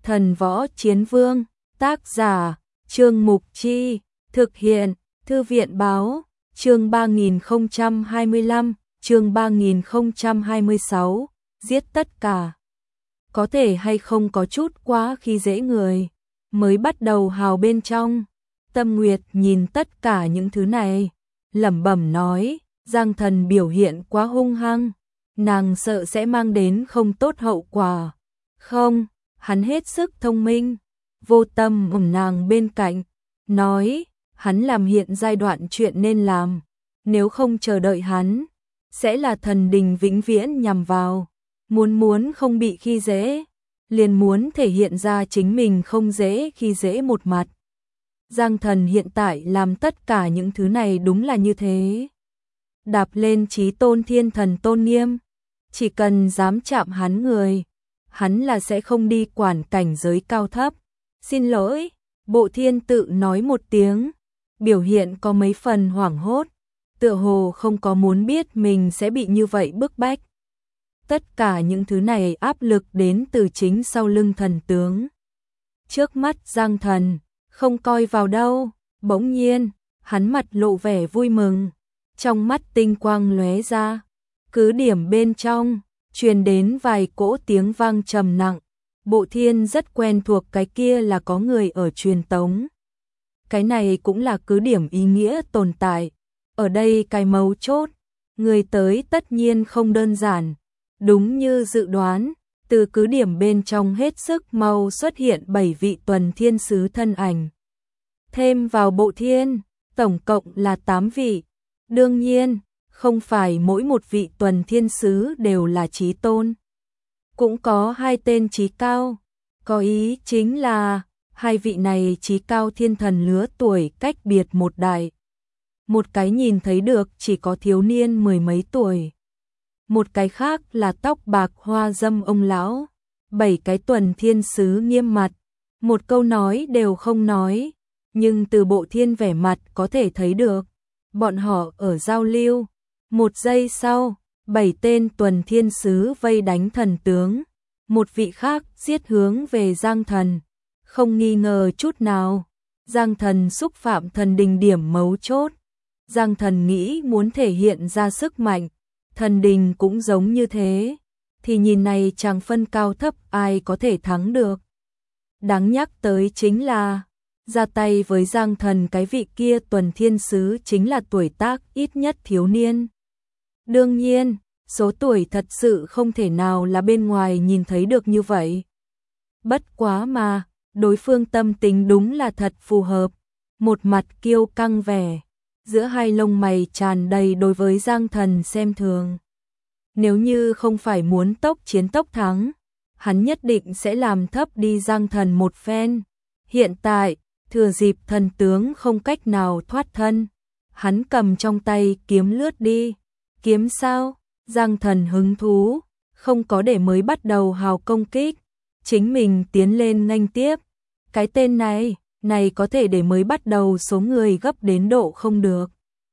Thần Võ Chiến Vương, tác giả, Trương Mục Chi, thực hiện, Thư viện Báo, chương 3025, chương 3026, giết tất cả. Có thể hay không có chút quá khi dễ người, mới bắt đầu hào bên trong. Tâm Nguyệt nhìn tất cả những thứ này, lẩm bẩm nói, Giang Thần biểu hiện quá hung hăng, nàng sợ sẽ mang đến không tốt hậu quả. Không, hắn hết sức thông minh, Vô Tâm nàng bên cạnh, nói, hắn làm hiện giai đoạn chuyện nên làm, nếu không chờ đợi hắn, sẽ là thần đình vĩnh viễn nhằm vào, muốn không bị khi dễ, liền muốn thể hiện ra chính mình không dễ khi dễ một mặt. Giang Thần hiện tại làm tất cả những thứ này đúng là như thế. Đạp lên chí tôn thiên thần tôn nghiêm, chỉ cần dám chạm hắn người, hắn là sẽ không đi quản cảnh giới cao thấp. Xin lỗi, Bộ Thiên tự nói một tiếng, biểu hiện có mấy phần hoảng hốt, tựa hồ không có muốn biết mình sẽ bị như vậy bức bách. Tất cả những thứ này áp lực đến từ chính sau lưng thần tướng. Trước mắt Giang Thần, không coi vào đâu, bỗng nhiên, hắn mặt lộ vẻ vui mừng, trong mắt tinh quang lóe ra, cứ điểm bên trong, truyền đến vài cỗ tiếng vang trầm nặng. Bộ Thiên rất quen thuộc cái kia là có người ở truyền tống. Cái này cũng là cứ điểm ý nghĩa tồn tại. Ở đây cái mấu chốt, người tới tất nhiên không đơn giản. Đúng như dự đoán, từ cứ điểm bên trong hết sức mau xuất hiện 7 vị tuần thiên sứ thân ảnh. Thêm vào Bộ Thiên, tổng cộng là 8 vị. Đương nhiên, không phải mỗi một vị tuần thiên sứ đều là chí tôn. Cũng có 2 tên chí cao, có ý chính là 2 vị này chí cao thiên thần lứa tuổi cách biệt một đại. Một cái nhìn thấy được chỉ có thiếu niên 10 mấy tuổi. Một cái khác là tóc bạc hoa dâm ông lão. 7 cái tuần thiên sứ nghiêm mặt, một câu nói đều không nói, nhưng từ Bộ Thiên vẻ mặt có thể thấy được, bọn họ ở giao lưu. Một giây sau, 7 tên tuần thiên sứ vây đánh thần tướng, một vị khác giết hướng về Giang Thần, không nghi ngờ chút nào. Giang Thần xúc phạm thần đình điểm mấu chốt. Giang Thần nghĩ muốn thể hiện ra sức mạnh, thần đình cũng giống như thế, thì nhìn này chẳng phân cao thấp ai có thể thắng được. Đáng nhắc tới chính là, ra tay với Giang Thần cái vị kia tuần thiên sứ chính là tuổi tác ít nhất thiếu niên. Đương nhiên, số tuổi thật sự không thể nào là bên ngoài nhìn thấy được như vậy. Bất quá mà, đối phương tâm tính đúng là thật phù hợp, một mặt kiêu căng vẻ, giữa hai lông mày tràn đầy đối với Giang Thần xem thường. Nếu như không phải muốn tốc chiến tốc thắng, hắn nhất định sẽ làm thấp đi Giang Thần một phen. Hiện tại, thừa dịp thần tướng không cách nào thoát thân, hắn cầm trong tay kiếm lướt đi. Kiếm sao? Giang Thần hứng thú, không có để mới bắt đầu hào công kích, chính mình tiến lên nghênh tiếp. Cái tên này có thể để mới bắt đầu số người gấp đến độ không được.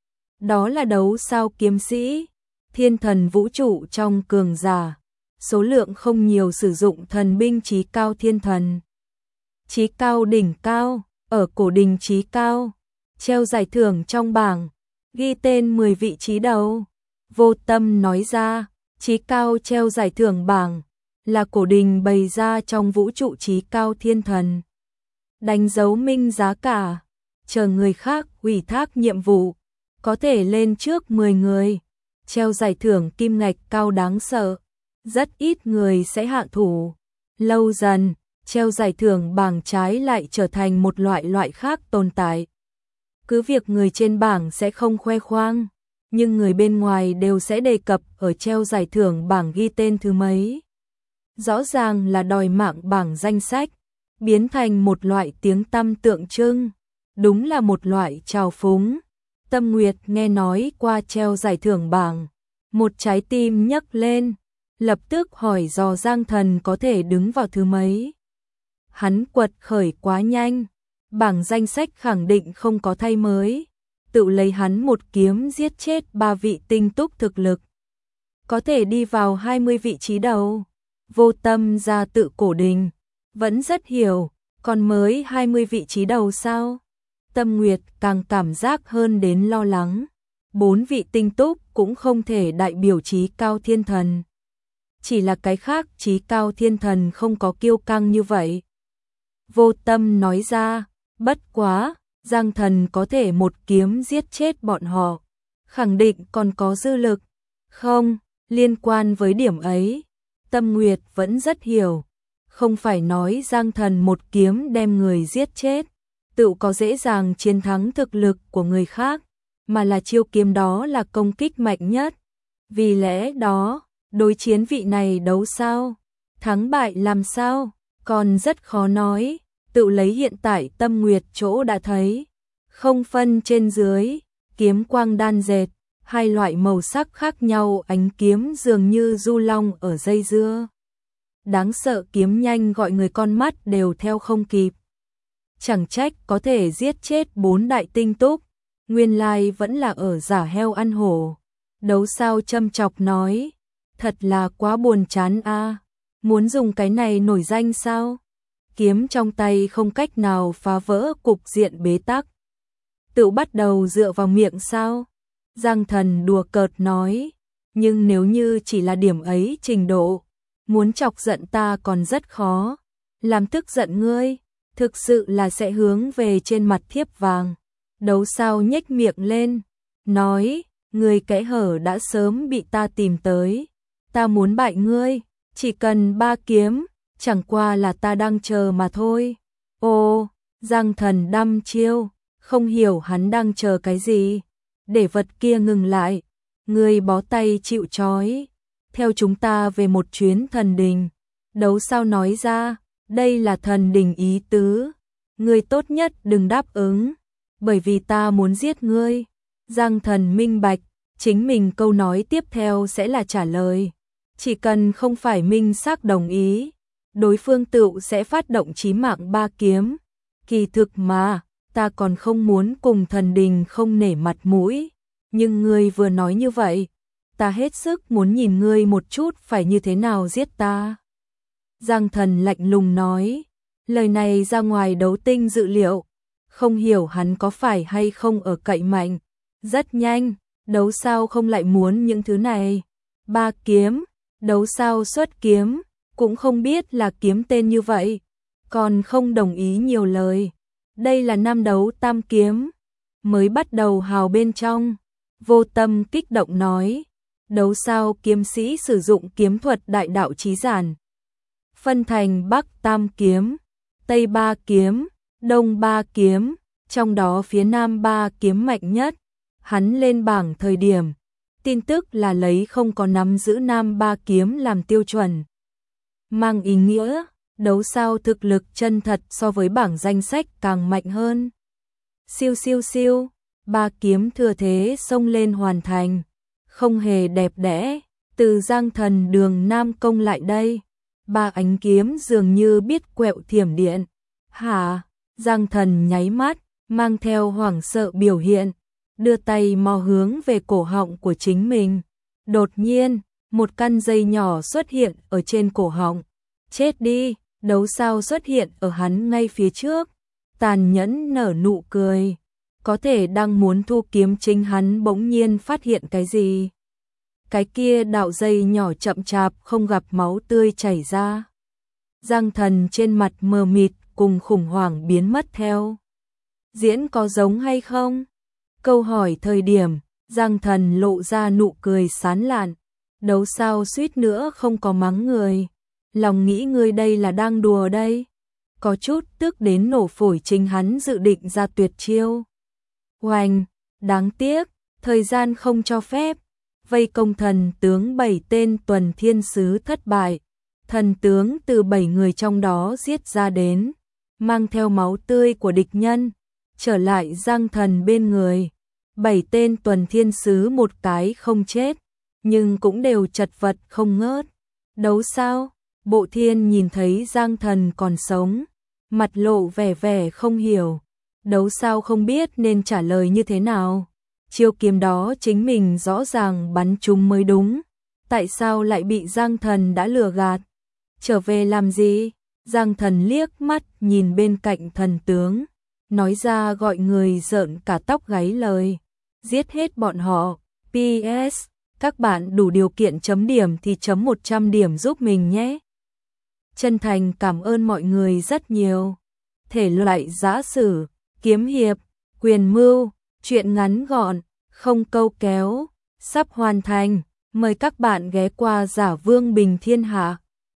Đó là đấu sao kiếm sĩ, thiên thần vũ trụ trong cường giả, số lượng không nhiều sử dụng thần binh chí cao thiên thần. Chí cao đỉnh cao, ở cổ đình chí cao, treo giải thưởng trong bảng, ghi tên 10 vị trí đầu. Vô Tâm nói ra, chí cao treo giải thưởng bảng, là cổ đình bày ra trong vũ trụ chí cao thiên thần. Đánh dấu minh giá cả, chờ người khác ủy thác nhiệm vụ, có thể lên trước 10 người, treo giải thưởng kim ngạch cao đáng sợ, rất ít người sẽ hạ thủ. Lâu dần, treo giải thưởng bảng trái lại trở thành một loại khác tồn tại. Cứ việc người trên bảng sẽ không khoe khoang, nhưng người bên ngoài đều sẽ đề cập ở treo giải thưởng bảng ghi tên thứ mấy. Rõ ràng là đòi mạng bảng danh sách, biến thành một loại tiếng tăm tượng trưng, đúng là một loại trào phúng. Tâm Nguyệt nghe nói qua treo giải thưởng bảng, một trái tim nhấc lên, lập tức hỏi dò Giang Thần có thể đứng vào thứ mấy. Hắn quật khởi quá nhanh, bảng danh sách khẳng định không có thay mới. Tự lấy hắn một kiếm giết chết 3 vị tinh túc thực lực, có thể đi vào 20 vị trí đầu. Vô Tâm ra tự cổ đình, vẫn rất hiểu, còn mới 20 vị trí đầu sao? Tâm Nguyệt càng cảm giác hơn đến lo lắng. 4 vị tinh túc cũng không thể đại biểu trí cao thiên thần. Chỉ là cái khác trí cao thiên thần không có kiêu căng như vậy. Vô Tâm nói ra, bất quá, Giang Thần có thể một kiếm giết chết bọn họ. Khẳng định còn có dư lực. Không, liên quan với điểm ấy, Tâm Nguyệt vẫn rất hiểu. Không phải nói Giang Thần một kiếm đem người giết chết, tự có dễ dàng chiến thắng thực lực của người khác, mà là chiêu kiếm đó là công kích mạnh nhất. Vì lẽ đó, đối chiến vị này đấu sao? Thắng bại làm sao? Còn rất khó nói, tự lấy hiện tại Tâm Nguyệt chỗ đã thấy. Không phân trên dưới, kiếm quang đan dệt, hai loại màu sắc khác nhau ánh kiếm dường như du long ở dây dưa. Đáng sợ kiếm nhanh gọi người con mắt đều theo không kịp. Chẳng trách có thể giết chết 4 đại tinh túc, nguyên lai vẫn là ở giả heo ăn hổ. Đấu sao châm chọc nói, thật là quá buồn chán a, muốn dùng cái này nổi danh sao? Kiếm trong tay không cách nào phá vỡ cục diện bế tắc. Tự bắt đầu dựa vào miệng sao? Giang Thần đùa cợt nói, nhưng nếu như chỉ là điểm ấy trình độ, muốn chọc giận ta còn rất khó. Làm tức giận ngươi, thực sự là sẽ hướng về trên mặt thiếp vàng. Đấu sao nhếch miệng lên, nói, ngươi kẽ hở đã sớm bị ta tìm tới. Ta muốn bại ngươi, chỉ cần 3 kiếm, chẳng qua là ta đang chờ mà thôi. Ô, Giang Thần đăm chiêu, không hiểu hắn đang chờ cái gì. Để vật kia ngừng lại, ngươi bó tay chịu trói. Theo chúng ta về một chuyến thần đình. Đấu sao nói ra, đây là thần đình ý tứ. Ngươi tốt nhất đừng đáp ứng, bởi vì ta muốn giết ngươi. Giang Thần minh bạch, chính mình câu nói tiếp theo sẽ là trả lời. Chỉ cần không phải minh xác đồng ý, đối phương tự sẽ phát động chí mạng 3 kiếm. Kỳ thực mà, ta còn không muốn cùng thần đình không nể mặt mũi. Nhưng ngươi vừa nói như vậy, ta hết sức muốn nhìn ngươi một chút phải như thế nào giết ta. Giang Thần lạnh lùng nói, lời này ra ngoài Đấu Tinh dự liệu, không hiểu hắn có phải hay không ở cậy mạnh. Rất nhanh, đấu sao không lại muốn những thứ này. 3 kiếm, đấu sao xuất kiếm, cũng không biết là kiếm tên như vậy, còn không đồng ý nhiều lời. Đây là năm đấu tam kiếm, mới bắt đầu hào bên trong. Vô Tâm kích động nói, đấu sao kiếm sĩ sử dụng kiếm thuật đại đạo chí giản. Phân thành Bắc tam kiếm, Tây 3 kiếm, Đông 3 kiếm, trong đó phía Nam 3 kiếm mạnh nhất. Hắn lên bảng thời điểm, tin tức là lấy không có nắm giữ Nam 3 kiếm làm tiêu chuẩn. Mang ý nghĩa, đấu sao thực lực chân thật so với bảng danh sách càng mạnh hơn. Siêu siêu siêu, 3 kiếm thừa thế xông lên hoàn thành, không hề đẹp đẽ, từ Giang Thần đường Nam công lại đây. 3 ánh kiếm dường như biết quẹo thiểm điện. Hả? Giang Thần nháy mắt, mang theo hoảng sợ biểu hiện, đưa tay mò hướng về cổ họng của chính mình. Đột nhiên, một căn dây nhỏ xuất hiện ở trên cổ họng. Chết đi, đấu sao xuất hiện ở hắn ngay phía trước, tàn nhẫn nở nụ cười. Có thể đang muốn thu kiếm chính hắn bỗng nhiên phát hiện cái gì. Cái kia đạo dây nhỏ chậm chạp không gặp máu tươi chảy ra. Giang Thần trên mặt mờ mịt cùng khủng hoảng biến mất theo. Diễn có giống hay không? Câu hỏi thời điểm, Giang Thần lộ ra nụ cười sán lạn. Đấu sao suýt nữa không có mắng người. Lòng nghĩ ngươi đây là đang đùa đây. Có chút tức đến nổ phổi, chính hắn dự định ra tuyệt chiêu. Oanh, đáng tiếc, thời gian không cho phép. Vây công thần tướng 7 tên tuần thiên sứ thất bại. Thần tướng từ 7 người trong đó giết ra đến, mang theo máu tươi của địch nhân, trở lại Giang Thần bên người. 7 tên tuần thiên sứ một cái không chết, nhưng cũng đều chật vật không ngớt. Đấu sao? Bộ Thiên nhìn thấy Giang Thần còn sống, mặt lộ vẻ không hiểu. Đấu sao không biết nên trả lời như thế nào. Chiêu kiếm đó chính mình rõ ràng bắn trúng mới đúng. Tại sao lại bị Giang Thần đã lừa gạt? Trở về làm gì? Giang Thần liếc mắt nhìn bên cạnh thần tướng, nói ra gọi người rợn cả tóc gáy lời. Giết hết bọn họ. PS, các bạn đủ điều kiện chấm điểm thì chấm 100 điểm giúp mình nhé. Chân thành cảm ơn mọi người rất nhiều. Thể loại giã sử, kiếm hiệp, quyền mưu, truyện ngắn gọn, không câu kéo, sắp hoàn thành. Mời các bạn ghé qua Giả Vương Bình Thiên Hạ.